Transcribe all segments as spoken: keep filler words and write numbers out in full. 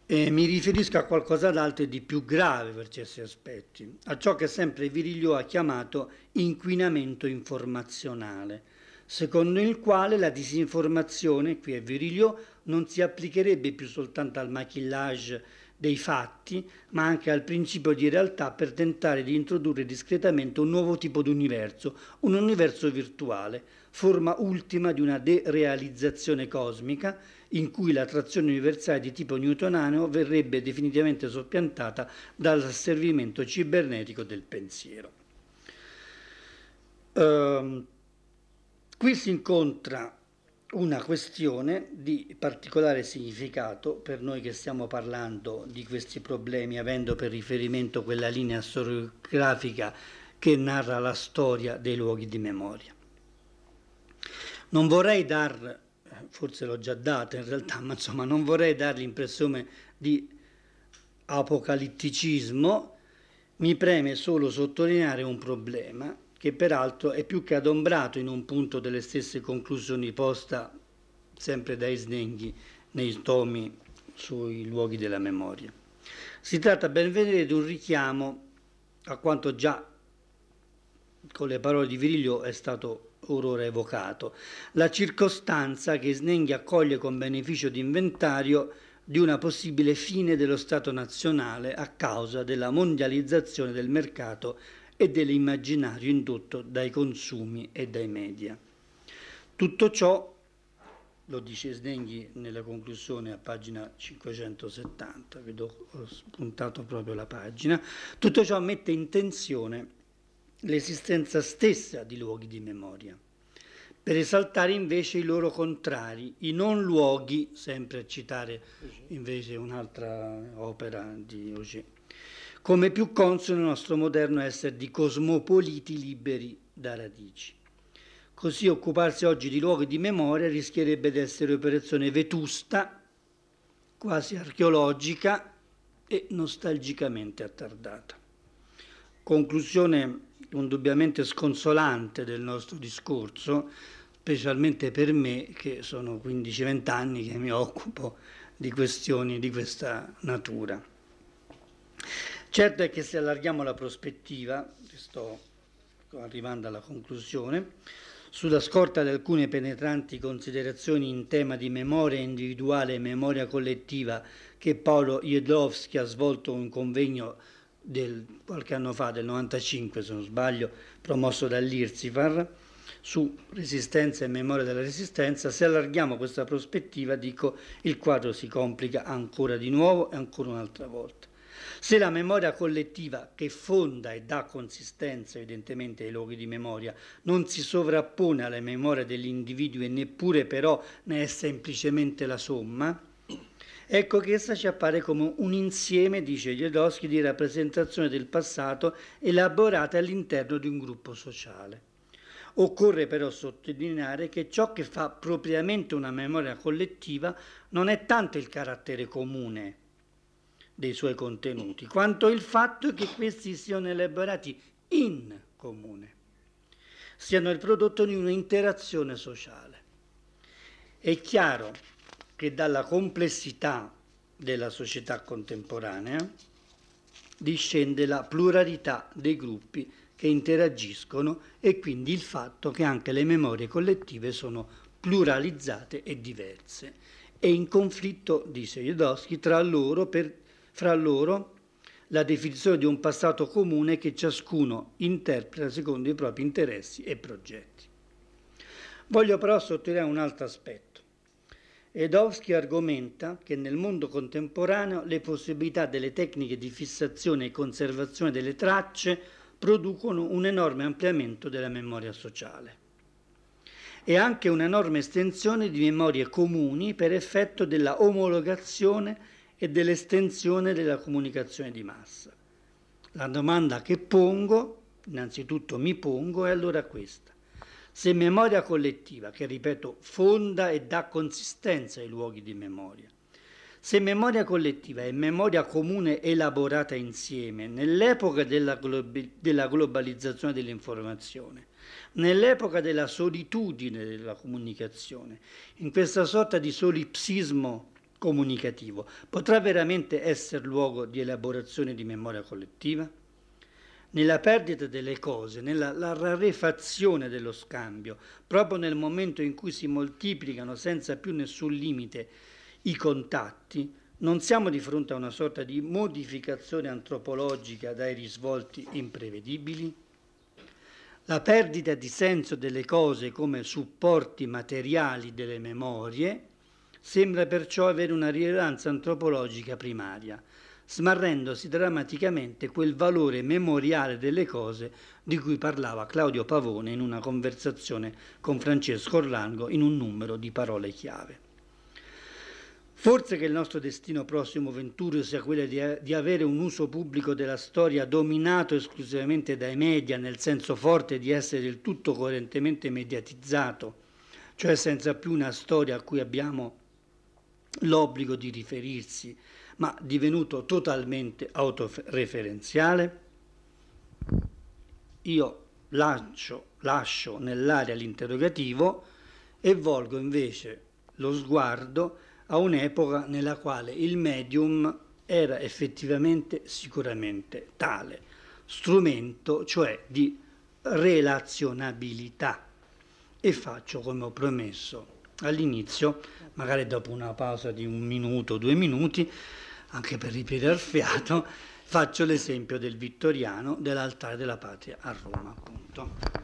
E mi riferisco a qualcosa d'altro e di più grave per certi aspetti, a ciò che sempre Virilio ha chiamato inquinamento informazionale, secondo il quale la disinformazione, qui è Virilio, non si applicherebbe più soltanto al maquillage dei fatti, ma anche al principio di realtà per tentare di introdurre discretamente un nuovo tipo di universo, un universo virtuale, forma ultima di una derealizzazione cosmica in cui l'attrazione universale di tipo newtonano verrebbe definitivamente soppiantata dall'asservimento cibernetico del pensiero. Uh, qui si incontra una questione di particolare significato per noi che stiamo parlando di questi problemi, avendo per riferimento quella linea storiografica che narra la storia dei luoghi di memoria. Non vorrei dar, forse l'ho già data in realtà, ma insomma non vorrei dare l'impressione di apocalitticismo, mi preme solo sottolineare un problema che peraltro è più che adombrato in un punto delle stesse conclusioni posta sempre da Snenghi nei tomi sui luoghi della memoria. Si tratta ben vedere di un richiamo a quanto già con le parole di Virilio è stato orora evocato, la circostanza che Snenghi accoglie con beneficio di inventario di una possibile fine dello Stato nazionale a causa della mondializzazione del mercato e dell'immaginario indotto dai consumi e dai media. Tutto ciò, lo dice Snenghi nella conclusione a pagina cinquecentosettanta, vedo ho spuntato proprio la pagina, tutto ciò mette in tensione l'esistenza stessa di luoghi di memoria, per esaltare invece i loro contrari, i non luoghi, sempre a citare invece un'altra opera di Auger, come più consono al nostro moderno essere di cosmopoliti liberi da radici. Così occuparsi oggi di luoghi di memoria rischierebbe di essere operazione vetusta, quasi archeologica e nostalgicamente attardata. Conclusione indubbiamente sconsolante del nostro discorso, specialmente per me che sono quindici venti anni che mi occupo di questioni di questa natura. Certo è che se allarghiamo la prospettiva, sto arrivando alla conclusione, sulla scorta di alcune penetranti considerazioni in tema di memoria individuale e memoria collettiva che Paolo Jedlowski ha svolto in un convegno del, qualche anno fa, del novantacinque se non sbaglio, promosso dall'Irsifar, su resistenza e memoria della resistenza, se allarghiamo questa prospettiva, dico, il quadro si complica ancora di nuovo e ancora un'altra volta. Se la memoria collettiva, che fonda e dà consistenza evidentemente ai luoghi di memoria, non si sovrappone alla memoria degli individui e neppure però ne è semplicemente la somma, ecco che essa ci appare come un insieme, dice Jedlowski, di rappresentazione del passato elaborate all'interno di un gruppo sociale. Occorre però sottolineare che ciò che fa propriamente una memoria collettiva non è tanto il carattere comune dei suoi contenuti, quanto il fatto che questi siano elaborati in comune, siano il prodotto di un'interazione sociale. È chiaro che dalla complessità della società contemporanea discende la pluralità dei gruppi che interagiscono e quindi il fatto che anche le memorie collettive sono pluralizzate e diverse e in conflitto, dice Jedlowski, tra loro per fra loro la definizione di un passato comune che ciascuno interpreta secondo i propri interessi e progetti. Voglio però sottolineare un altro aspetto. Jedlowski argomenta che nel mondo contemporaneo le possibilità delle tecniche di fissazione e conservazione delle tracce producono un enorme ampliamento della memoria sociale e anche un'enorme estensione di memorie comuni per effetto della omologazione e dell'estensione della comunicazione di massa. La domanda che pongo, innanzitutto mi pongo, è allora questa. Se memoria collettiva, che ripeto fonda e dà consistenza ai luoghi di memoria, se memoria collettiva è memoria comune elaborata insieme, nell'epoca della, glob- della globalizzazione dell'informazione, nell'epoca della solitudine della comunicazione, in questa sorta di solipsismo comunicativo, potrà veramente essere luogo di elaborazione di memoria collettiva? Nella perdita delle cose, nella la rarefazione dello scambio, proprio nel momento in cui si moltiplicano senza più nessun limite i contatti, non siamo di fronte a una sorta di modificazione antropologica dai risvolti imprevedibili? La perdita di senso delle cose come supporti materiali delle memorie sembra perciò avere una rilevanza antropologica primaria, smarrendosi drammaticamente quel valore memoriale delle cose di cui parlava Claudio Pavone in una conversazione con Francesco Orlango in un numero di parole chiave. Forse che il nostro destino prossimo venturo sia quello di, di avere un uso pubblico della storia dominato esclusivamente dai media, nel senso forte di essere del tutto coerentemente mediatizzato, cioè senza più una storia a cui abbiamo l'obbligo di riferirsi, ma divenuto totalmente autoreferenziale? Io lancio, lascio nell'aria l'interrogativo e volgo invece lo sguardo a un'epoca nella quale il medium era effettivamente sicuramente tale, strumento cioè di relazionabilità. E faccio, come ho promesso all'inizio, magari dopo una pausa di un minuto, due minuti, anche per riprendere il fiato, faccio l'esempio del Vittoriano dell'Altare della Patria a Roma, appunto.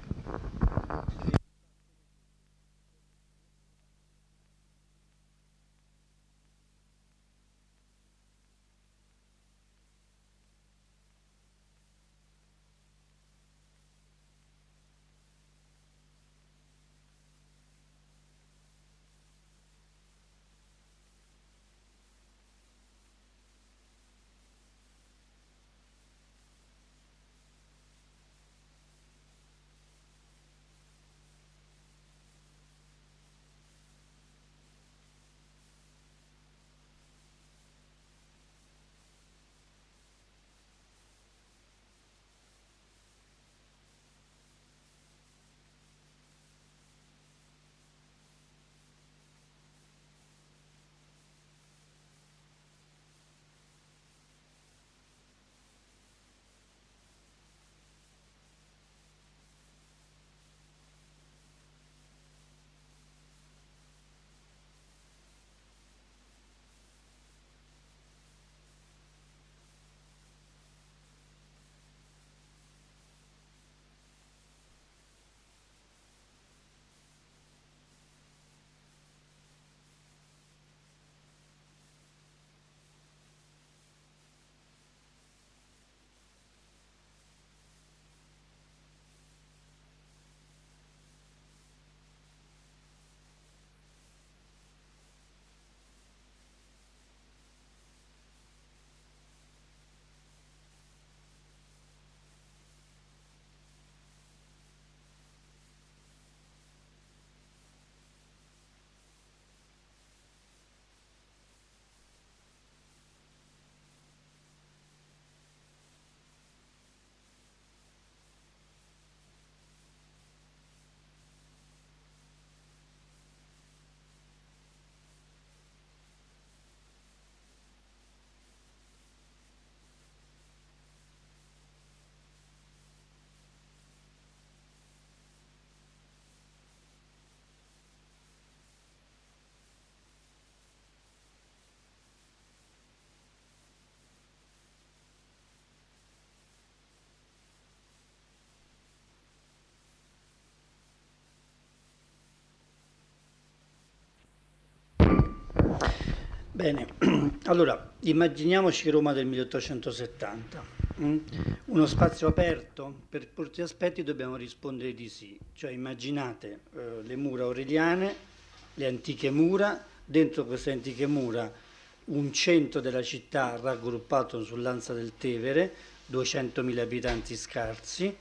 Bene, allora immaginiamoci Roma del milleottocentosettanta, mm? Uno spazio aperto, per molti aspetti dobbiamo rispondere di sì, cioè immaginate eh, le mura aureliane, le antiche mura, dentro queste antiche mura un centro della città raggruppato sull'Ansa del Tevere, duecentomila abitanti scarsi,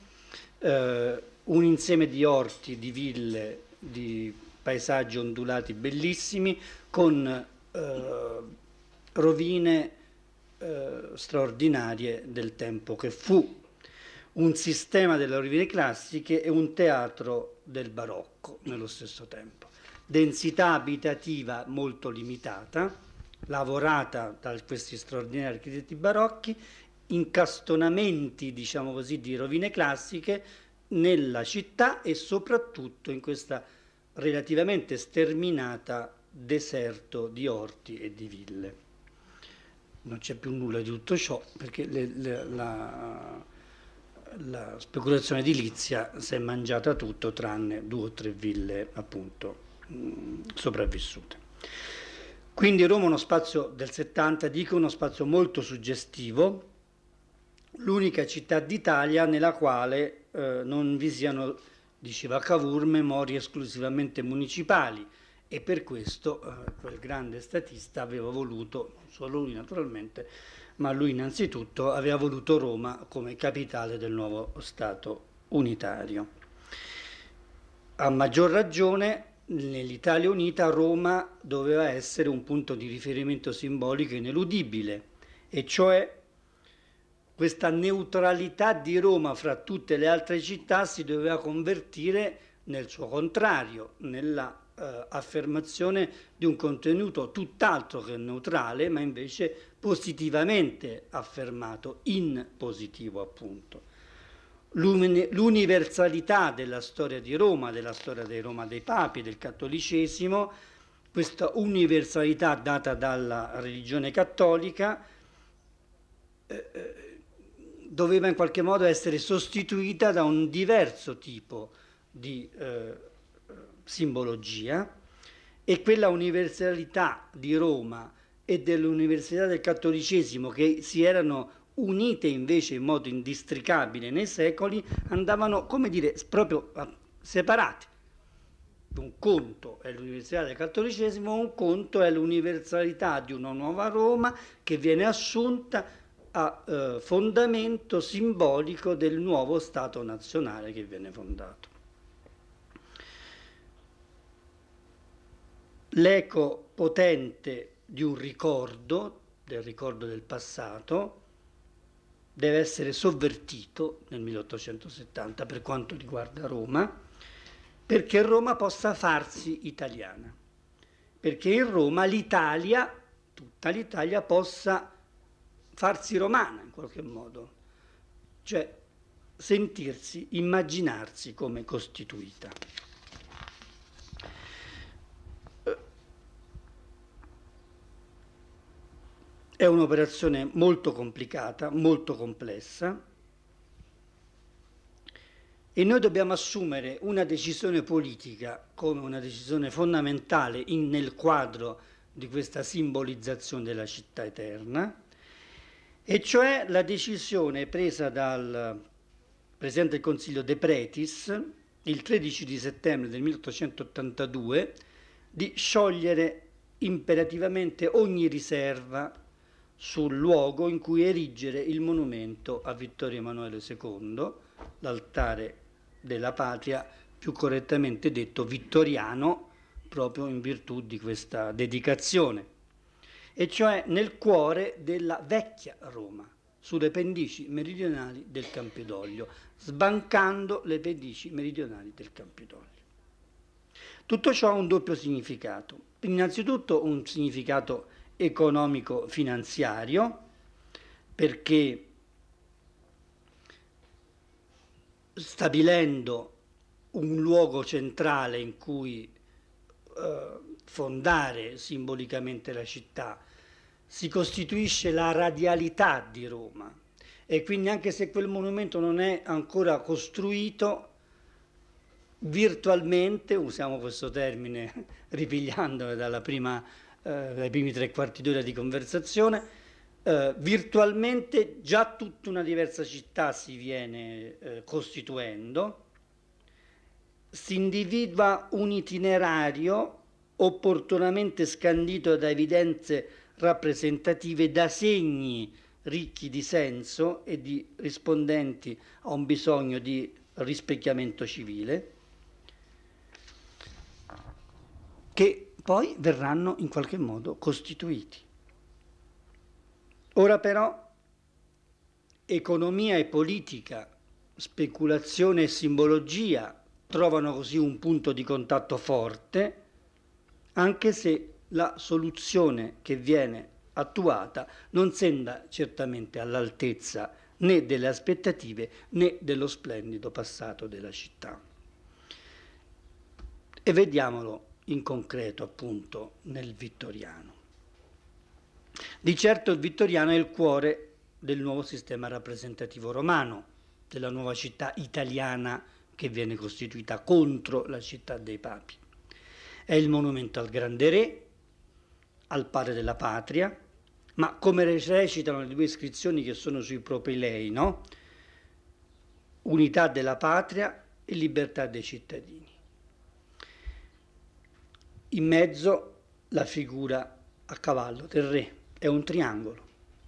eh, un insieme di orti, di ville, di paesaggi ondulati bellissimi, con eh, rovine eh, straordinarie del tempo che fu, un sistema delle rovine classiche e un teatro del barocco nello stesso tempo. Densità abitativa molto limitata, lavorata da questi straordinari architetti barocchi, incastonamenti, diciamo così, di rovine classiche nella città e soprattutto in questa relativamente sterminata deserto di orti e di ville. Non c'è più nulla di tutto ciò perché le, le, la, la speculazione edilizia si è mangiata tutto tranne due o tre ville appunto mh, sopravvissute. Quindi Roma è uno spazio del settanta, dico uno spazio molto suggestivo, l'unica città d'Italia nella quale eh, non vi siano, diceva Cavour, memorie esclusivamente municipali, e per questo eh, quel grande statista aveva voluto, non solo lui naturalmente, ma lui innanzitutto aveva voluto Roma come capitale del nuovo Stato unitario. A maggior ragione nell'Italia unita Roma doveva essere un punto di riferimento simbolico ineludibile, e cioè questa neutralità di Roma fra tutte le altre città si doveva convertire nel suo contrario, nella eh, affermazione di un contenuto tutt'altro che neutrale, ma invece positivamente affermato, in positivo appunto. L'universalità della storia di Roma, della storia di Roma dei Papi, del cattolicesimo, questa universalità data dalla religione cattolica eh, doveva in qualche modo essere sostituita da un diverso tipo di eh, simbologia, e quella universalità di Roma e dell'universalità del cattolicesimo, che si erano unite invece in modo indistricabile nei secoli, andavano, come dire, proprio separate. Un conto è l'universalità del cattolicesimo, un conto è l'universalità di una nuova Roma che viene assunta a eh, fondamento simbolico del nuovo Stato nazionale che viene fondato. L'eco potente di un ricordo, del ricordo del passato, deve essere sovvertito nel milleottocentosettanta per quanto riguarda Roma, perché Roma possa farsi italiana, perché in Roma l'Italia, tutta l'Italia, possa farsi romana in qualche modo, cioè sentirsi, immaginarsi come costituita. È un'operazione molto complicata, molto complessa, e noi dobbiamo assumere una decisione politica come una decisione fondamentale in, nel quadro di questa simbolizzazione della città eterna, e cioè la decisione presa dal Presidente del Consiglio De Pretis il tredici di settembre del milleottocentottantadue di sciogliere imperativamente ogni riserva sul luogo in cui erigere il monumento a Vittorio Emanuele secondo, l'altare della patria, più correttamente detto vittoriano, proprio in virtù di questa dedicazione, e cioè nel cuore della vecchia Roma, sulle pendici meridionali del Campidoglio, sbancando le pendici meridionali del Campidoglio. Tutto ciò ha un doppio significato. Innanzitutto un significato economico-finanziario, perché stabilendo un luogo centrale in cui eh, fondare simbolicamente la città, si costituisce la radialità di Roma, e quindi anche se quel monumento non è ancora costruito, virtualmente, usiamo questo termine ripigliandolo dalla prima Eh, dai primi tre quarti d'ora di conversazione, eh, virtualmente già tutta una diversa città si viene eh, costituendo, si individua un itinerario opportunamente scandito da evidenze rappresentative, da segni ricchi di senso e di rispondenti a un bisogno di rispecchiamento civile, che poi verranno in qualche modo costituiti. Ora però economia e politica, speculazione e simbologia trovano così un punto di contatto forte, anche se la soluzione che viene attuata non sembra certamente all'altezza né delle aspettative né dello splendido passato della città. E vediamolo in concreto appunto nel vittoriano. Di certo il vittoriano è il cuore del nuovo sistema rappresentativo romano, della nuova città italiana che viene costituita contro la città dei papi. È il monumento al grande re, al padre della patria, ma come recitano le due iscrizioni che sono sui propilei, no? Unità della patria e libertà dei cittadini. In mezzo la figura a cavallo del re, è un triangolo.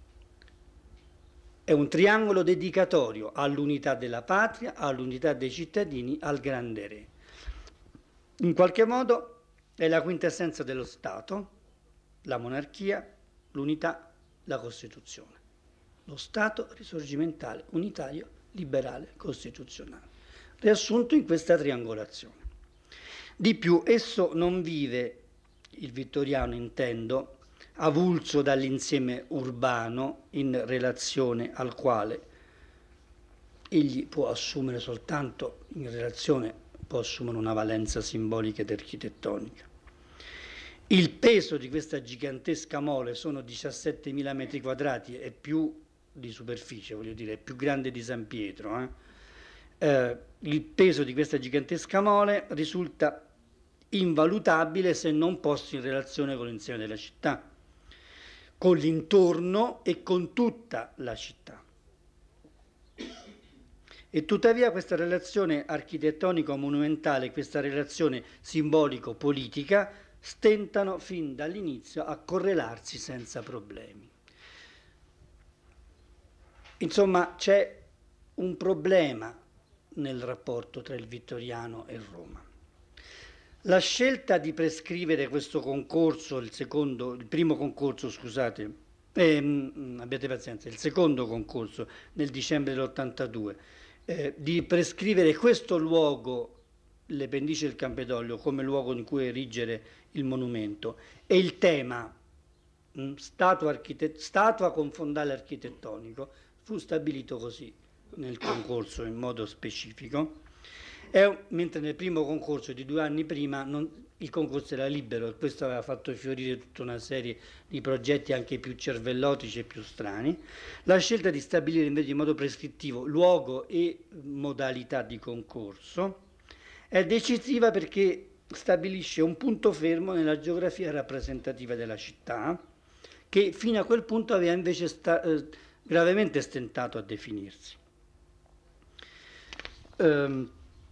È un triangolo dedicatorio all'unità della patria, all'unità dei cittadini, al grande re. In qualche modo è la quintessenza dello Stato, la monarchia, l'unità, la Costituzione. Lo Stato risorgimentale, unitario, liberale, costituzionale. Riassunto in questa triangolazione. Di più, esso non vive, il vittoriano intendo, avulso dall'insieme urbano in relazione al quale egli può assumere soltanto, in relazione, può assumere una valenza simbolica ed architettonica. Il peso di questa gigantesca mole sono diciassettemila metri quadrati e più di superficie, voglio dire, è più grande di San Pietro. Eh? Eh, il peso di questa gigantesca mole risulta invalutabile se non posto in relazione con l'insieme della città, con l'intorno e con tutta la città. E tuttavia questa relazione architettonico-monumentale, questa relazione simbolico-politica, stentano fin dall'inizio a correlarsi senza problemi. Insomma, c'è un problema nel rapporto tra il vittoriano e Roma. La scelta di prescrivere questo concorso, il secondo, il primo concorso, scusate, eh, abbiate pazienza, il secondo concorso nel dicembre dell'ottantadue, eh, di prescrivere questo luogo, le pendici del Campidoglio, come luogo in cui erigere il monumento, e il tema, mh, statua, architet- statua con fondale architettonico, fu stabilito così nel concorso in modo specifico. È, mentre nel primo concorso di due anni prima non, il concorso era libero e questo aveva fatto fiorire tutta una serie di progetti anche più cervellotici e più strani. La scelta di stabilire invece in modo prescrittivo luogo e modalità di concorso è decisiva perché stabilisce un punto fermo nella geografia rappresentativa della città che fino a quel punto aveva invece sta, eh, gravemente stentato a definirsi. Um,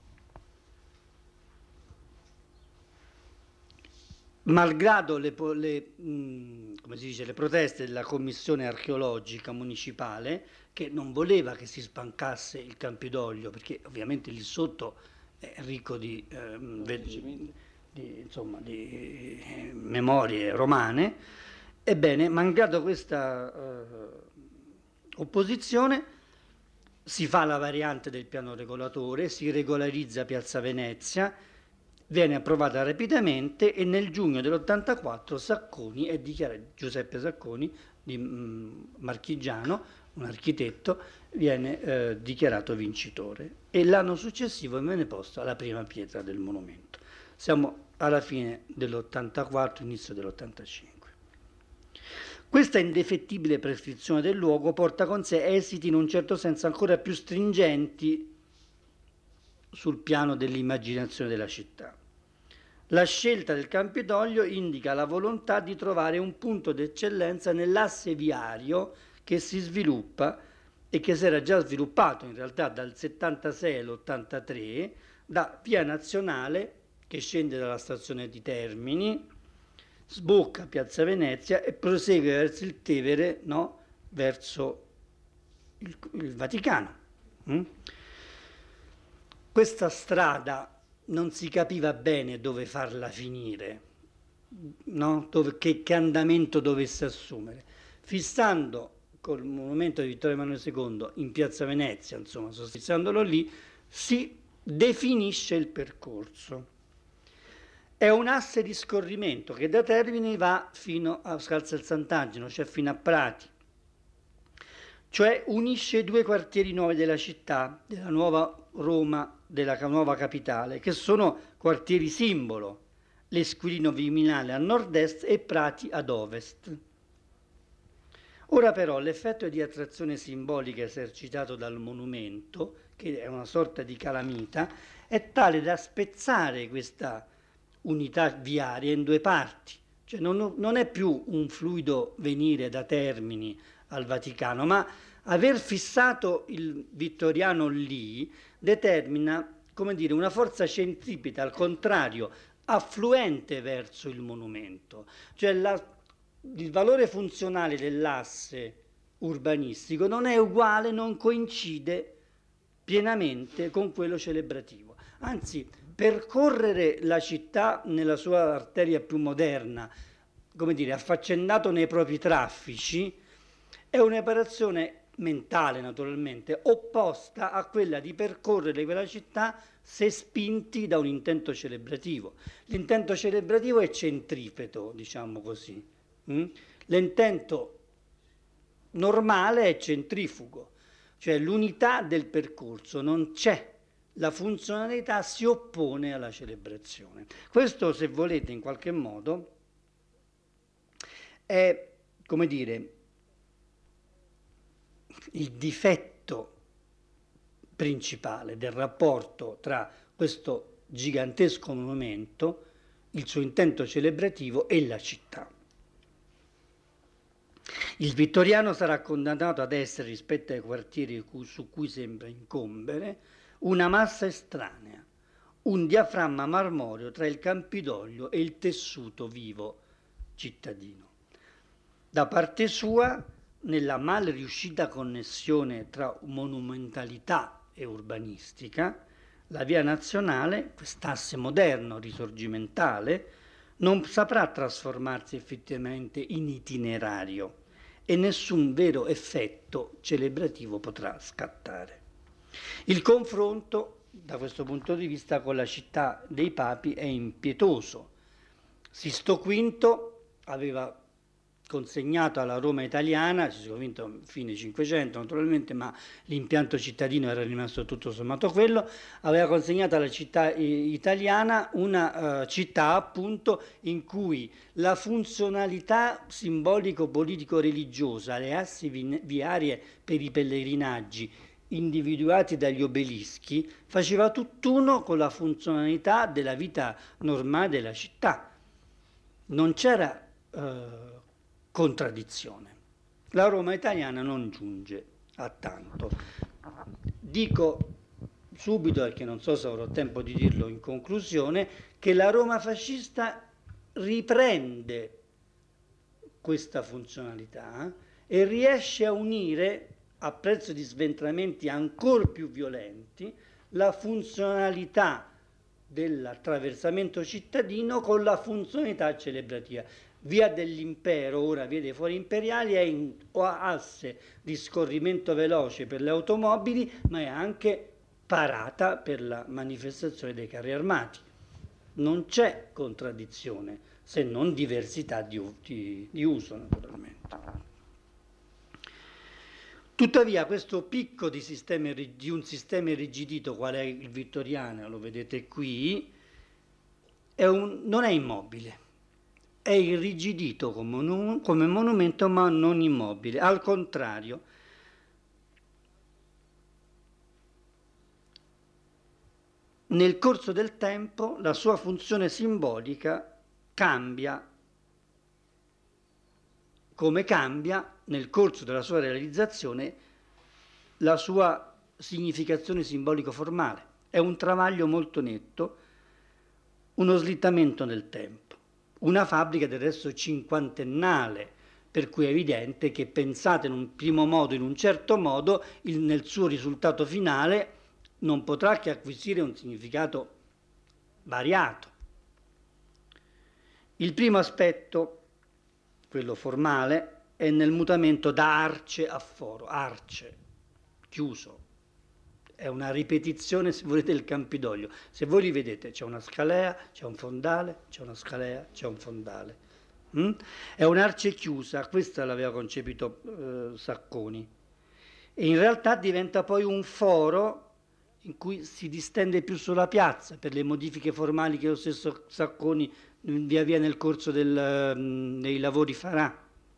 Malgrado le, le, mh, come si dice, le proteste della commissione archeologica municipale, che non voleva che si sbancasse il Campidoglio, perché ovviamente lì sotto è ricco di, eh, di, di, insomma, di eh, memorie romane, ebbene, malgrado questa eh, opposizione, si fa la variante del piano regolatore, si regolarizza Piazza Venezia, viene approvata rapidamente e nel giugno dell'ottantaquattro Sacconi è dichiarato, Giuseppe Sacconi di mh, Marchigiano, un architetto, viene eh, dichiarato vincitore e l'anno successivo viene posta la prima pietra del monumento. Siamo alla fine dell'ottantaquattro, inizio dell'ottantacinque. Questa indefettibile prescrizione del luogo porta con sé esiti in un certo senso ancora più stringenti sul piano dell'immaginazione della città. La scelta del Campidoglio indica la volontà di trovare un punto d'eccellenza nell'asse viario che si sviluppa e che si era già sviluppato in realtà dal settantasei all'ottantatré, da Via Nazionale, che scende dalla stazione di Termini, sbocca Piazza Venezia e prosegue verso il Tevere, no? Verso il, il Vaticano. Mm? Questa strada non si capiva bene dove farla finire, no? Dove, che, che andamento dovesse assumere. Fissando col monumento di Vittorio Emanuele secondo in Piazza Venezia, insomma, sostanziandolo lì, si definisce il percorso. È un asse di scorrimento che da Termini va fino a Scalza del Sant'Angelo, cioè fino a Prati, cioè unisce i due quartieri nuovi della città, della nuova Roma, della nuova capitale, che sono quartieri simbolo, l'Esquilino Viminale a nord-est e Prati ad ovest. Ora però l'effetto di attrazione simbolica esercitato dal monumento, che è una sorta di calamita, è tale da spezzare questa unità viaria in due parti. Cioè non, non è più un fluido venire da Termini al Vaticano, ma aver fissato il vittoriano lì determina, come dire, una forza centripeta, al contrario, affluente verso il monumento. Cioè la, il valore funzionale dell'asse urbanistico non è uguale, non coincide pienamente con quello celebrativo. Anzi, percorrere la città nella sua arteria più moderna, come dire, affaccendato nei propri traffici, è un'operazione mentale naturalmente, opposta a quella di percorrere quella città se spinti da un intento celebrativo. L'intento celebrativo è centripeto, diciamo così. Mm? L'intento normale è centrifugo, cioè l'unità del percorso non c'è, la funzionalità si oppone alla celebrazione. Questo, se volete, in qualche modo è, come dire, il difetto principale del rapporto tra questo gigantesco monumento, il suo intento celebrativo e la città. Il vittoriano sarà condannato ad essere, rispetto ai quartieri su cui sembra incombere, una massa estranea, un diaframma marmoreo tra il Campidoglio e il tessuto vivo cittadino. Da parte sua, nella mal riuscita connessione tra monumentalità e urbanistica, la via nazionale, quest'asse moderno, risorgimentale, non saprà trasformarsi effettivamente in itinerario e nessun vero effetto celebrativo potrà scattare. Il confronto, da questo punto di vista, con la città dei papi è impietoso. Sisto quinto aveva consegnato alla Roma italiana, Sisto quinto a fine Cinquecento naturalmente, ma l'impianto cittadino era rimasto tutto sommato quello, aveva consegnato alla città italiana una uh, città appunto in cui la funzionalità simbolico-politico-religiosa, le assi vi- viarie per i pellegrinaggi individuati dagli obelischi, faceva tutt'uno con la funzionalità della vita normale della città. Non c'era uh, contraddizione. La Roma italiana non giunge a tanto. Dico subito, perché non so se avrò tempo di dirlo in conclusione, che la Roma fascista riprende questa funzionalità e riesce a unire, a prezzo di sventramenti ancora più violenti, la funzionalità dell'attraversamento cittadino con la funzionalità celebrativa. Via dell'Impero, ora via dei Fori Imperiali, è in asse di scorrimento veloce per le automobili, ma è anche parata per la manifestazione dei carri armati. Non c'è contraddizione, se non diversità di, di, di uso, naturalmente. Tuttavia questo picco di, sistema, di un sistema irrigidito, qual è il vittoriano, lo vedete qui, è un, non è immobile. È irrigidito come, come monumento, ma non immobile. Al contrario, nel corso del tempo la sua funzione simbolica cambia, come cambia nel corso della sua realizzazione la sua significazione simbolico-formale. È un travaglio molto netto, uno slittamento nel tempo. Una fabbrica del resto cinquantennale, per cui è evidente che pensate in un primo modo, in un certo modo, il, nel suo risultato finale non potrà che acquisire un significato variato. Il primo aspetto, quello formale, è nel mutamento da arce a foro, arce, chiuso, è una ripetizione, se volete, del Campidoglio. Se voi li vedete, c'è una scalea, c'è un fondale, c'è una scalea, c'è un fondale. Mm? È un'arce chiusa, questa l'aveva concepito eh, Sacconi, e in realtà diventa poi un foro in cui si distende più sulla piazza per le modifiche formali che lo stesso Sacconi via via nel corso del, dei lavori farà.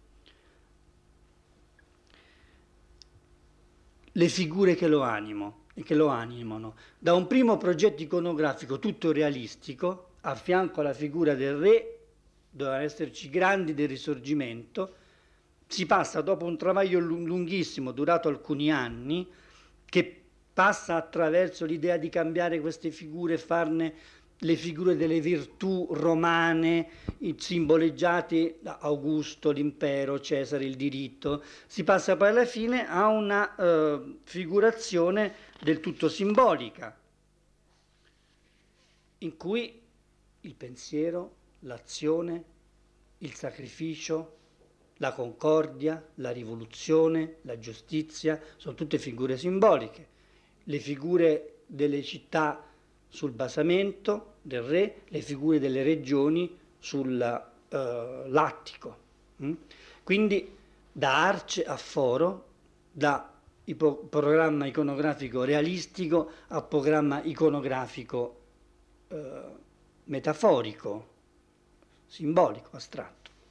Le figure che lo animano e che lo animano, da un primo progetto iconografico tutto realistico, a fianco alla figura del re, dovevano esserci grandi del Risorgimento, si passa dopo un travaglio lunghissimo, durato alcuni anni, che passa attraverso l'idea di cambiare queste figure e farne le figure delle virtù romane, simboleggiate da Augusto, l'impero, Cesare, il diritto. Si passa poi alla fine a una eh, figurazione del tutto simbolica, in cui il pensiero, l'azione, il sacrificio, la concordia, la rivoluzione, la giustizia, sono tutte figure simboliche. Le figure delle città sul basamento del re, le figure delle regioni sull'attico. Uh, Quindi da arce a foro, da ipo- programma iconografico realistico a programma iconografico uh, metaforico, simbolico, astratto.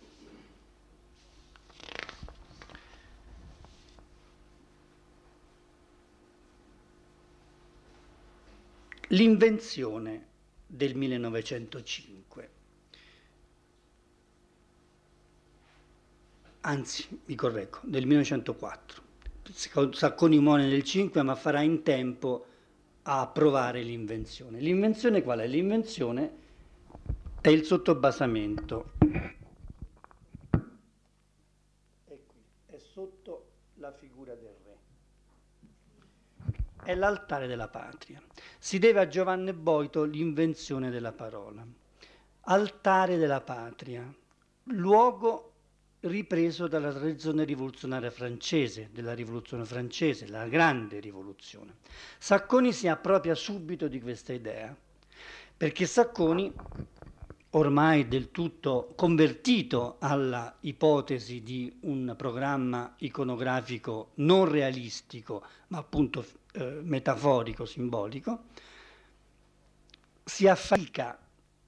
L'invenzione del millenovecentocinque, anzi mi correggo, del millenovecentoquattro. Sacconi muore nel cinque, ma farà in tempo a approvare l'invenzione. L'invenzione qual è? L'invenzione è il sottobasamento. È qui, è sotto la figura del re. È l'altare della patria. Si deve a Giovanni Boito l'invenzione della parola. Altare della patria, luogo ripreso dalla tradizione rivoluzionaria francese, della rivoluzione francese, la grande rivoluzione. Sacconi si appropria subito di questa idea, perché Sacconi, ormai del tutto convertito alla ipotesi di un programma iconografico non realistico, ma appunto eh, metaforico, simbolico, si affatica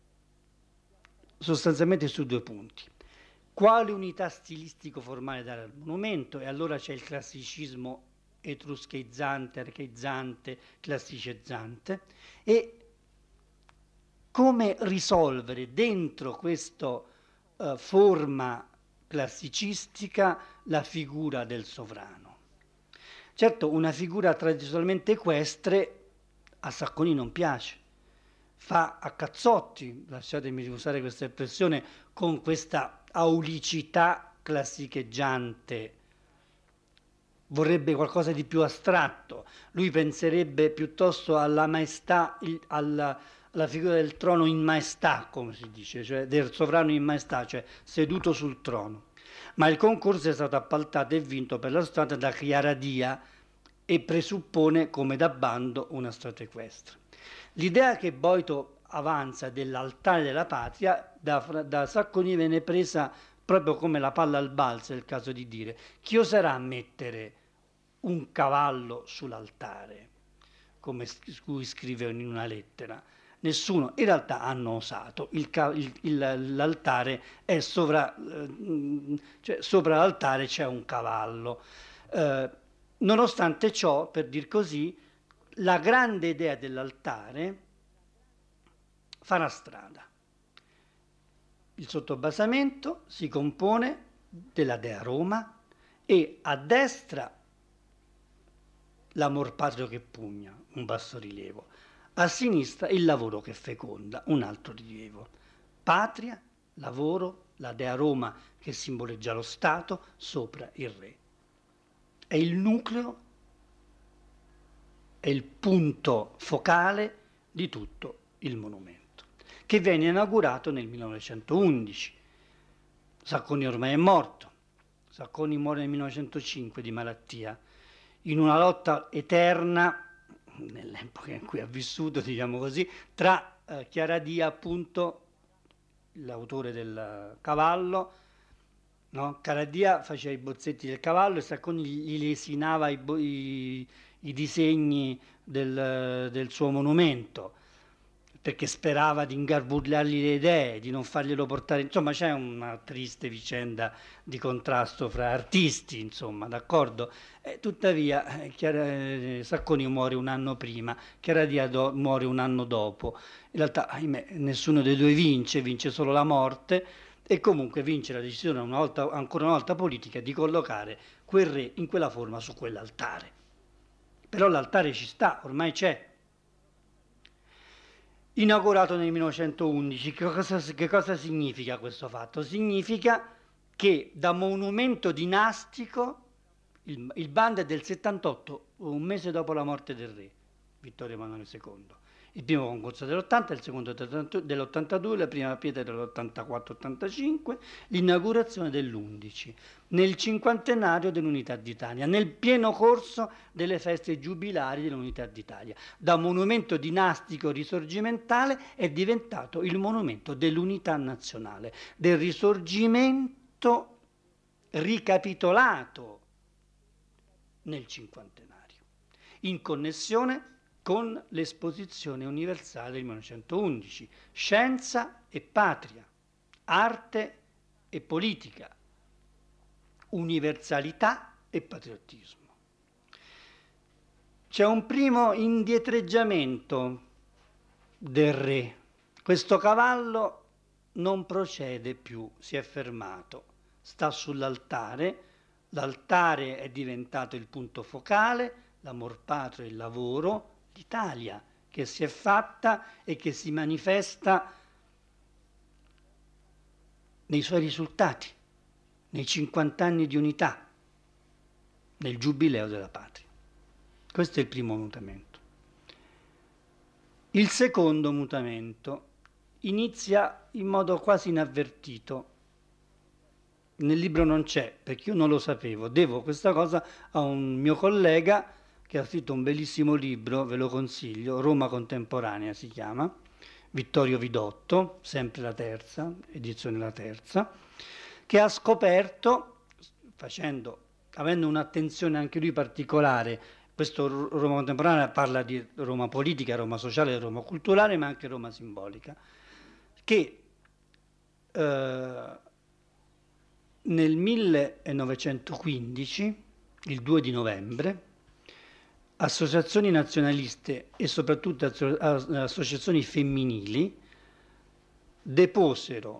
sostanzialmente su due punti. Quale unità stilistico-formale dare al monumento? E allora c'è il classicismo etruscheizzante, archeizzante, classicizzante, e come risolvere dentro questa uh, forma classicistica la figura del sovrano. Certo, una figura tradizionalmente equestre a Sacconi non piace, fa a cazzotti, lasciatemi usare questa espressione, con questa aulicità classicheggiante. Vorrebbe qualcosa di più astratto, lui penserebbe piuttosto alla maestà, alla, alla figura del trono in maestà, come si dice, cioè del sovrano in maestà, cioè seduto sul trono. Ma il concorso è stato appaltato e vinto per la strada da Chiaradia e presuppone come da bando una strada equestre. L'idea che Boito avanza dell'altare della patria da, da Sacconi viene presa proprio come la palla al balzo, è il caso di dire. Chi oserà mettere un cavallo sull'altare, come cui scrive in una lettera? Nessuno. In realtà hanno osato. Il, il, il, l'altare è sovra, cioè sopra l'altare c'è un cavallo. Eh, nonostante ciò, per dir così, la grande idea dell'altare farà strada. Il sottobasamento si compone della Dea Roma e a destra l'amor patrio che pugna, un bassorilievo, a sinistra il lavoro che feconda, un altro rilievo. Patria, lavoro, la Dea Roma che simboleggia lo Stato, sopra il re. È il nucleo, è il punto focale di tutto il monumento, che venne inaugurato nel millenovecentoundici. Sacconi ormai è morto, Sacconi muore nel millenovecentocinque di malattia, in una lotta eterna nell'epoca in cui ha vissuto, diciamo così, tra eh, Chiaradia, appunto, l'autore del Cavallo, no? Chiaradia faceva i bozzetti del cavallo e Sacconi gli lesinava i, i, i disegni del, del suo monumento, perché sperava di ingarbugliargli le idee, di non farglielo portare. Insomma, c'è una triste vicenda di contrasto fra artisti, insomma, d'accordo? E tuttavia, eh, Chiara, eh, Sacconi muore un anno prima, Chiaradia do, muore un anno dopo. In realtà, ahimè, nessuno dei due vince, vince solo la morte, e comunque vince la decisione, una volta, ancora una volta politica, di collocare quel re in quella forma su quell'altare. Però l'altare ci sta, ormai c'è. Inaugurato nel millenovecentoundici, che cosa, che cosa significa questo fatto? Significa che da monumento dinastico, il, il bando è del settantotto, un mese dopo la morte del re, Vittorio Emanuele secondo. Il primo concorso dell'ottanta, il secondo dell'ottantadue, la prima pietra dell'ottantaquattro ottantacinque, l'inaugurazione dell'undici, nel cinquantenario dell'Unità d'Italia, nel pieno corso delle feste giubilari dell'Unità d'Italia. Da monumento dinastico risorgimentale è diventato il monumento dell'unità nazionale, del risorgimento ricapitolato nel cinquantenario, in connessione con l'esposizione universale del millenovecentoundici, scienza e patria, arte e politica, universalità e patriottismo. C'è un primo indietreggiamento del re. Questo cavallo non procede più, si è fermato, sta sull'altare, l'altare è diventato il punto focale, l'amor patrio e il lavoro, l'Italia che si è fatta e che si manifesta nei suoi risultati, nei cinquanta anni di unità, nel giubileo della patria. Questo è il primo mutamento. Il secondo mutamento inizia in modo quasi inavvertito. Nel libro non c'è, perché io non lo sapevo, devo questa cosa a un mio collega che ha scritto un bellissimo libro, ve lo consiglio, Roma contemporanea si chiama, Vittorio Vidotto, sempre la terza, edizione la terza, che ha scoperto, facendo, avendo un'attenzione anche lui particolare, questo Roma contemporanea parla di Roma politica, Roma sociale, Roma culturale, ma anche Roma simbolica, che eh, nel millenovecentoquindici, il due di novembre, associazioni nazionaliste e soprattutto associazioni femminili deposero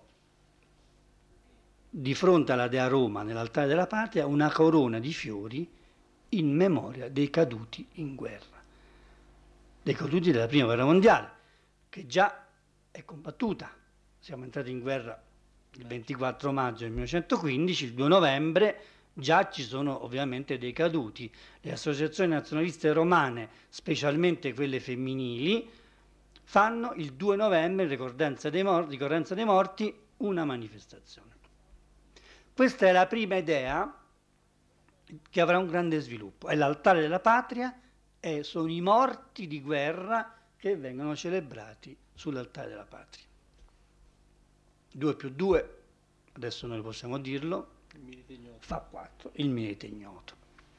di fronte alla Dea Roma, nell'altare della patria, una corona di fiori in memoria dei caduti in guerra, dei caduti della Prima Guerra Mondiale, che già è combattuta. Siamo entrati in guerra il ventiquattro maggio del millenovecentoquindici, il due novembre già ci sono ovviamente dei caduti. Le associazioni nazionaliste romane, specialmente quelle femminili, fanno il due novembre, in ricorrenza dei morti, ricorrenza dei morti, una manifestazione. Questa è la prima idea che avrà un grande sviluppo. È l'altare della patria e sono i morti di guerra che vengono celebrati sull'altare della patria. due più due, adesso noi possiamo dirlo, fa quattro, il Milite Ignoto.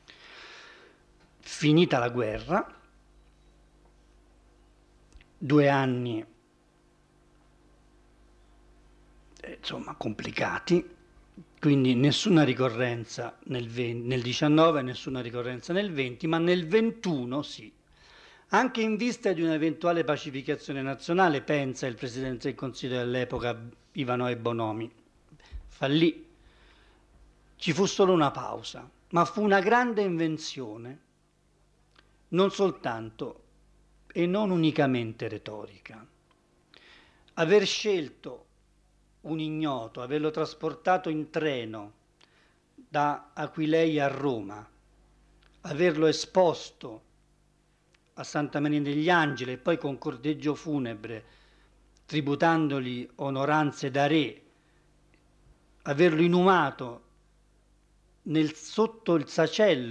Finita la guerra, due anni eh, insomma complicati, quindi nessuna ricorrenza nel, venti, nel diciannove, nessuna ricorrenza nel venti, ma nel ventuno sì. Anche in vista di un'eventuale pacificazione nazionale, pensa il Presidente del Consiglio dell'epoca, Ivanhoe Bonomi, fallì. Ci fu solo una pausa, ma fu una grande invenzione, non soltanto e non unicamente retorica. Aver scelto un ignoto, averlo trasportato in treno da Aquileia a Roma, averlo esposto a Santa Maria degli Angeli e poi con corteggio funebre, tributandogli onoranze da re, averlo inumato nel, sotto il sacello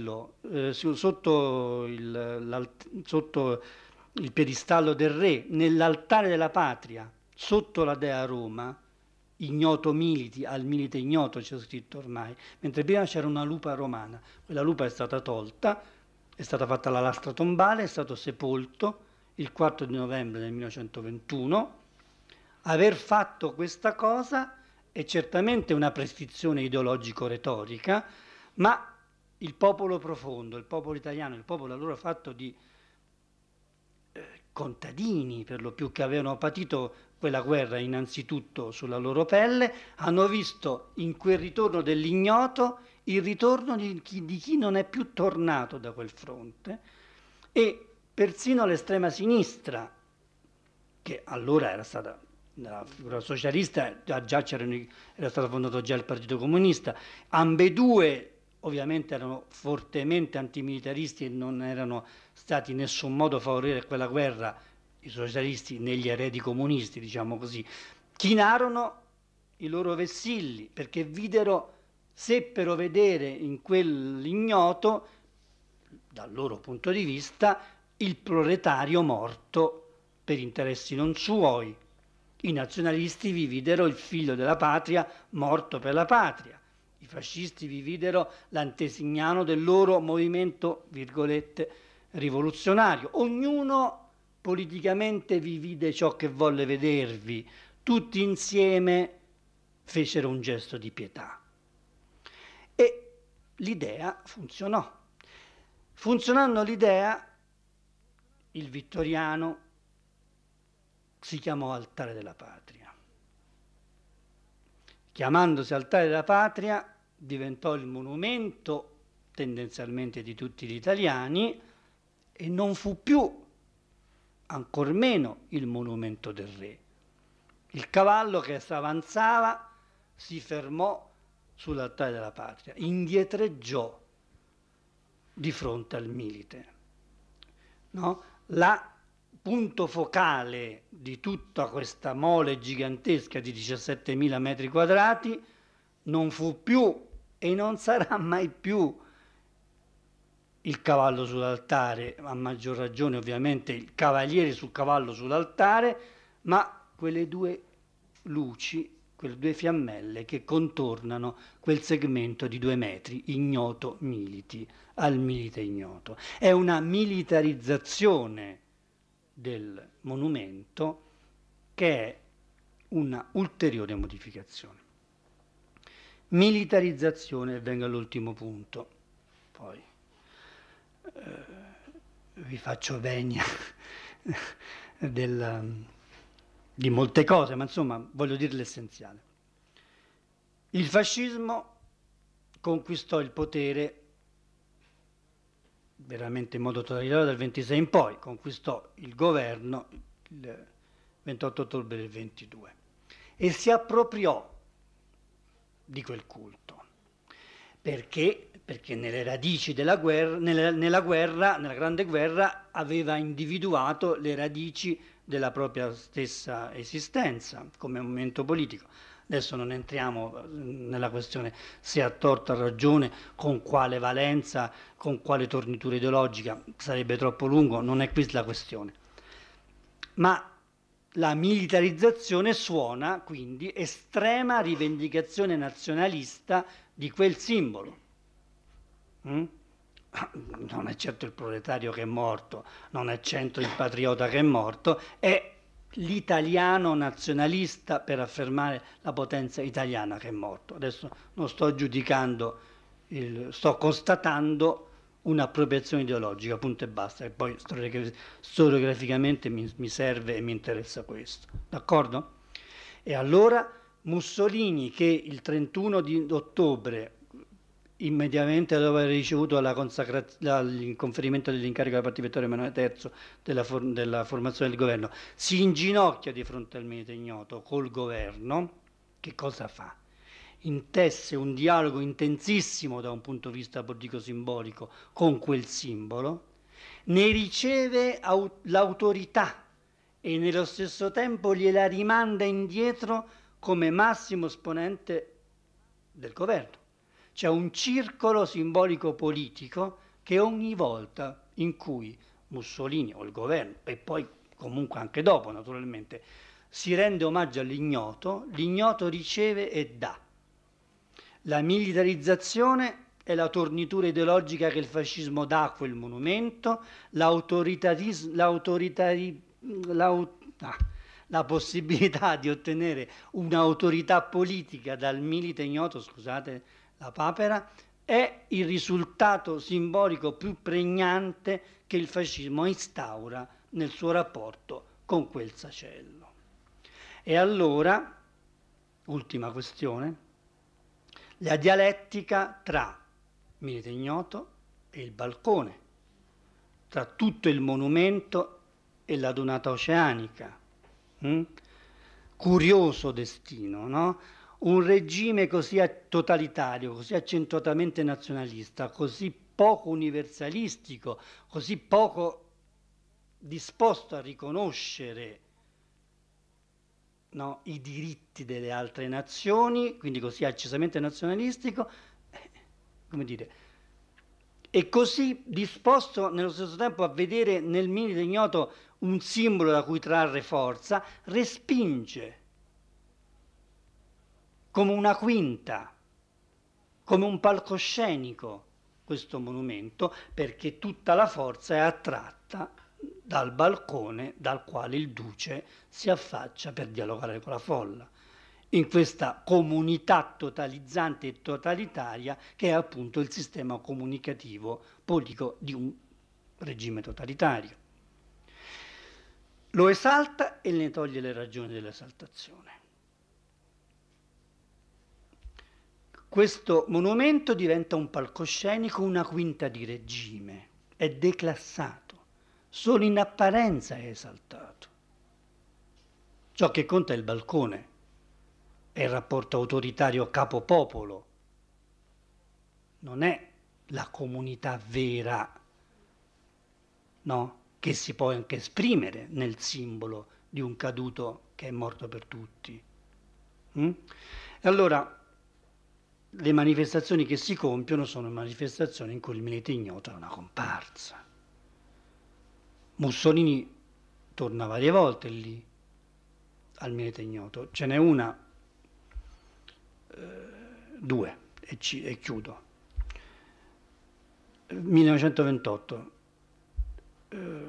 eh, su- sotto, il, sotto il piedistallo del re, nell'altare della patria, sotto la dea Roma, ignoto militi, al milite ignoto c'è scritto ormai, mentre prima c'era una lupa romana. Quella lupa è stata tolta, è stata fatta la lastra tombale, è stato sepolto il quattro di novembre del millenovecentoventuno. Aver fatto questa cosa è certamente una prescrizione ideologico-retorica, ma il popolo profondo, il popolo italiano, il popolo allora fatto di eh, contadini per lo più che avevano patito quella guerra innanzitutto sulla loro pelle, hanno visto in quel ritorno dell'ignoto il ritorno di chi, di chi non è più tornato da quel fronte, e persino l'estrema sinistra, che allora era stata nella figura socialista, già, già c'erano, era stato fondato già il Partito Comunista, ambedue ovviamente erano fortemente antimilitaristi e non erano stati in nessun modo a favorire quella guerra, i socialisti negli eredi comunisti, diciamo così, chinarono i loro vessilli perché videro, seppero vedere in quell'ignoto, dal loro punto di vista, il proletario morto per interessi non suoi. I nazionalisti vi videro il figlio della patria morto per la patria. I fascisti vi videro l'antesignano del loro movimento, virgolette, rivoluzionario. Ognuno politicamente vi vide ciò che volle vedervi. Tutti insieme fecero un gesto di pietà. E l'idea funzionò. Funzionando l'idea, il vittoriano si chiamò Altare della Patria. Chiamandosi Altare della Patria, diventò il monumento tendenzialmente di tutti gli italiani e non fu più, ancor meno, il monumento del re. Il cavallo che avanzava si fermò sull'Altare della Patria, indietreggiò di fronte al milite. No? La punto focale di tutta questa mole gigantesca di diciassettemila metri quadrati non fu più e non sarà mai più il cavallo sull'altare, a maggior ragione ovviamente il cavaliere sul cavallo sull'altare, ma quelle due luci, quelle due fiammelle che contornano quel segmento di due metri, ignoto militi, al milite ignoto. È una militarizzazione del monumento che è una ulteriore modificazione. Militarizzazione, e vengo all'ultimo punto, poi eh, vi faccio vegna del, di molte cose, ma insomma voglio dire l'essenziale. Il fascismo conquistò il potere veramente in modo totalitario dal ventisei in poi, conquistò il governo il ventotto ottobre del ventidue e si appropriò di quel culto. Perché? Perché nelle radici della guerra, nella, nella guerra, nella grande guerra, aveva individuato le radici della propria stessa esistenza come momento politico. Adesso non entriamo nella questione se ha torto o ha ragione, con quale valenza, con quale tornitura ideologica, sarebbe troppo lungo, non è questa la questione. Ma la militarizzazione suona quindi estrema rivendicazione nazionalista di quel simbolo. Mm? Non è certo il proletario che è morto, non è certo il patriota che è morto, è l'italiano nazionalista per affermare la potenza italiana che è morto. Adesso non sto giudicando, il, sto constatando un'appropriazione ideologica, punto e basta, e poi storiograficamente mi, mi serve e mi interessa questo, d'accordo? E allora Mussolini, che il trentuno di ottobre, immediatamente dopo aver ricevuto la consacra- il conferimento dell'incarico da parte di Vittorio Emanuele terzo della, for- della formazione del governo, si inginocchia di fronte al milite ignoto col governo, che cosa fa? Intesse un dialogo intensissimo da un punto di vista politico-simbolico con quel simbolo, ne riceve au- l'autorità e nello stesso tempo gliela rimanda indietro come massimo esponente del governo. C'è un circolo simbolico politico che ogni volta in cui Mussolini o il governo, e poi comunque anche dopo naturalmente, si rende omaggio all'ignoto, l'ignoto riceve e dà. La militarizzazione è la tornitura ideologica che il fascismo dà a quel monumento, l'autoritaris- l'autoritari- l'aut- ah, la possibilità di ottenere un'autorità politica dal milite ignoto, scusate la papera, è il risultato simbolico più pregnante che il fascismo instaura nel suo rapporto con quel sacello. E allora, ultima questione, la dialettica tra milite ignoto e il balcone, tra tutto il monumento e la dunata oceanica. Mm? Curioso destino, no? Un regime così totalitario, così accentuatamente nazionalista, così poco universalistico, così poco disposto a riconoscere, no, i diritti delle altre nazioni, quindi così accesamente nazionalistico, eh, come dire, e così disposto nello stesso tempo a vedere nel milite ignoto un simbolo da cui trarre forza, respinge come una quinta, come un palcoscenico questo monumento, perché tutta la forza è attratta dal balcone dal quale il duce si affaccia per dialogare con la folla, in questa comunità totalizzante e totalitaria che è appunto il sistema comunicativo politico di un regime totalitario. Lo esalta e ne toglie le ragioni dell'esaltazione. Questo monumento diventa un palcoscenico, una quinta di regime, è declassato, solo in apparenza è esaltato. Ciò che conta è il balcone, è il rapporto autoritario capo-popolo, non è la comunità vera, no? Che si può anche esprimere nel simbolo di un caduto che è morto per tutti. Mm? E allora le manifestazioni che si compiono sono manifestazioni in cui il milite ignoto è una comparsa. Mussolini torna varie volte lì al milite ignoto, ce n'è una, eh, due, e, ci, e chiudo. millenovecentoventotto, eh,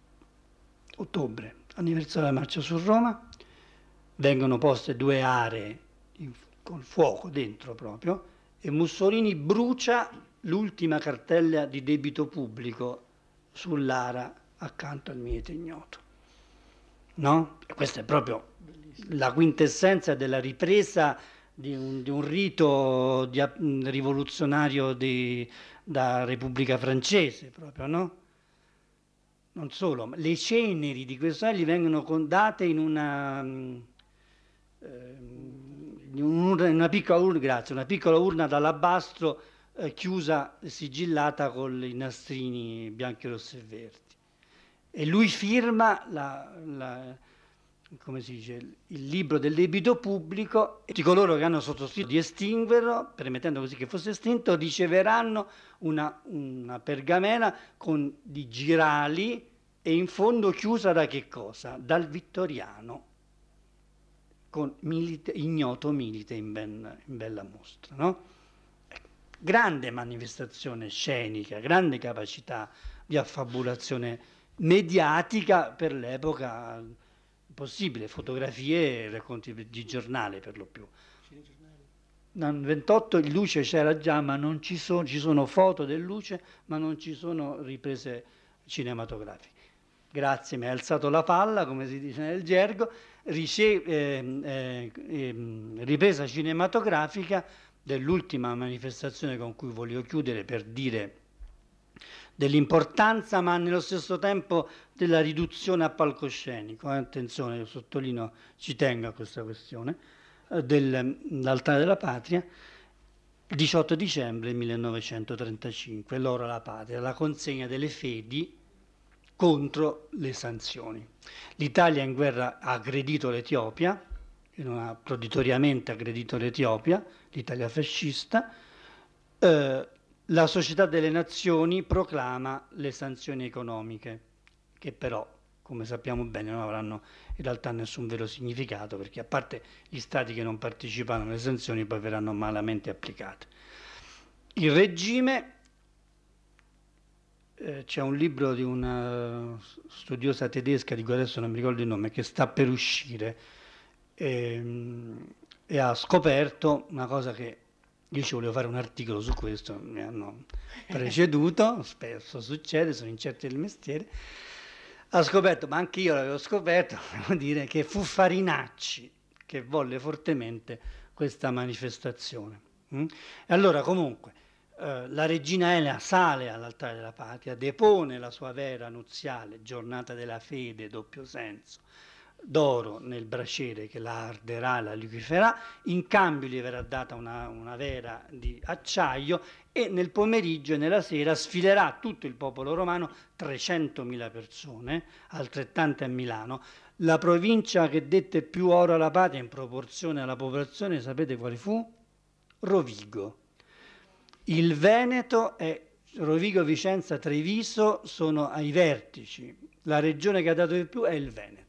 ottobre, anniversario della marcia su Roma, vengono poste due aree in, col fuoco dentro proprio, e Mussolini brucia l'ultima cartella di debito pubblico sull'ara accanto al milite ignoto. No? E questa è proprio la quintessenza della ripresa di un, di un rito di, rivoluzionario di, da Repubblica Francese, proprio, no? Non solo, ma le ceneri di questo gli vengono date in una, eh, in una, piccola urna, grazie, una piccola urna d'alabastro eh, chiusa, sigillata con i nastrini bianchi, rossi e verdi. E lui firma la, la, come si dice, il libro del debito pubblico, e tutti coloro che hanno sottoscritto di estinguerlo, permettendo così che fosse estinto, riceveranno una, una pergamena con di girali e in fondo chiusa da che cosa? Dal Vittoriano, con milite, ignoto milite in, ben, in bella mostra, no? Grande manifestazione scenica, grande capacità di affabulazione mediatica per l'epoca possibile, fotografie e racconti di giornale per lo più. Nel ventotto il Luce c'era già, ma non ci sono, ci sono foto del Luce, ma non ci sono riprese cinematografiche. Grazie, mi hai alzato la palla, come si dice nel gergo, rice- eh, eh, eh, ripresa cinematografica dell'ultima manifestazione con cui voglio chiudere per dire dell'importanza, ma nello stesso tempo della riduzione a palcoscenico. Eh, attenzione, io sottolineo, ci tengo a questa questione, eh, dell'Altare della Patria, diciotto dicembre millenovecentotrentacinque, l'oro alla patria, la consegna delle fedi contro le sanzioni. L'Italia in guerra ha aggredito l'Etiopia, non ha proditoriamente aggredito l'Etiopia, l'Italia fascista, eh, La Società delle Nazioni proclama le sanzioni economiche, che però, come sappiamo bene, non avranno in realtà nessun vero significato, perché a parte gli stati che non partecipano alle sanzioni poi verranno malamente applicate. Il regime, eh, c'è un libro di una studiosa tedesca, di cui adesso non mi ricordo il nome, che sta per uscire e, e ha scoperto una cosa che io ci volevo fare un articolo su questo, mi hanno preceduto, spesso succede, sono incerti del mestiere. Ha scoperto, ma anche io l'avevo scoperto, devo dire, che fu Farinacci che volle fortemente questa manifestazione. Mm? E allora comunque eh, la regina Elena sale all'altare della patria, depone la sua vera nuziale, giornata della fede, doppio senso, d'oro nel braciere che la arderà, la liquiferà, in cambio gli verrà data una, una vera di acciaio e nel pomeriggio e nella sera sfilerà tutto il popolo romano, trecentomila persone, altrettante a Milano. La provincia che dette più oro alla patria in proporzione alla popolazione, sapete quale fu? Rovigo. Il Veneto è Rovigo, Vicenza, Treviso sono ai vertici. La regione che ha dato di più è il Veneto.